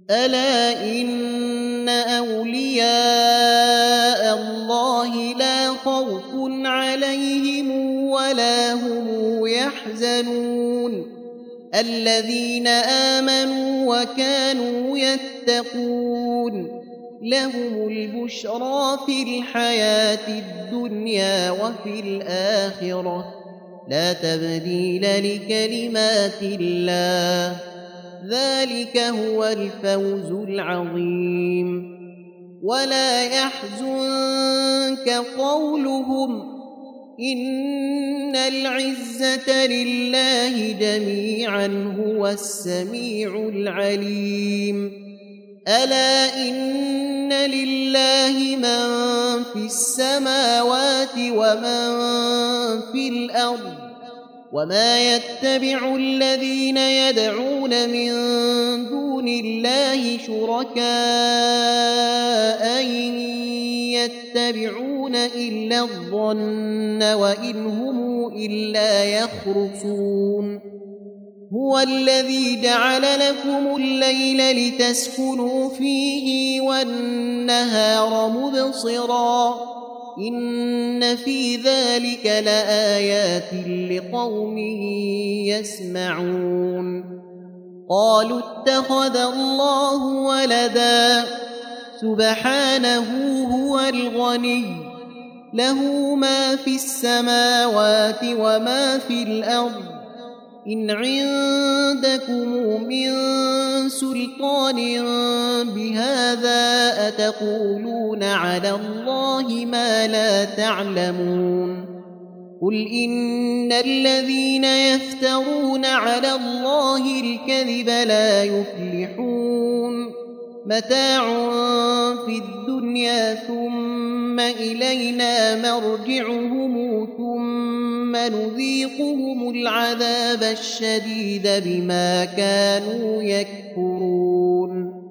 ألا إن أولياء الله لا خوف عليهم ولا هم يحزنون الذين آمنوا وكانوا يتقون لهم البشرى في الحياة الدنيا وفي الآخرة لا تبديل لكلمات الله ذلك هو الفوز العظيم ولا يحزنك قولهم إن العزة لله جميعا هو السميع العليم ألا إن لله من في السماوات ومن في الأرض وما يتبع الذين يدعون من دون الله شركاء إن يتبعون إلا الظن وإن هم إلا يخرصون هو الذي جعل لكم الليل لتسكنوا فيه والنهار مبصرا إن في ذلك لآيات لقوم يسمعون قالوا اتخذ الله ولدا سبحانه هو الغني له ما في السماوات وما في الأرض إن عندكم من سلطان بهذا أتقولون على الله ما لا تعلمون قل إن الذين يفترون على الله الكذب لا يفلحون متاع في الدنيا ثم إلينا مرجعهم ثم نذيقهم العذاب الشديد بما كانوا يكفرون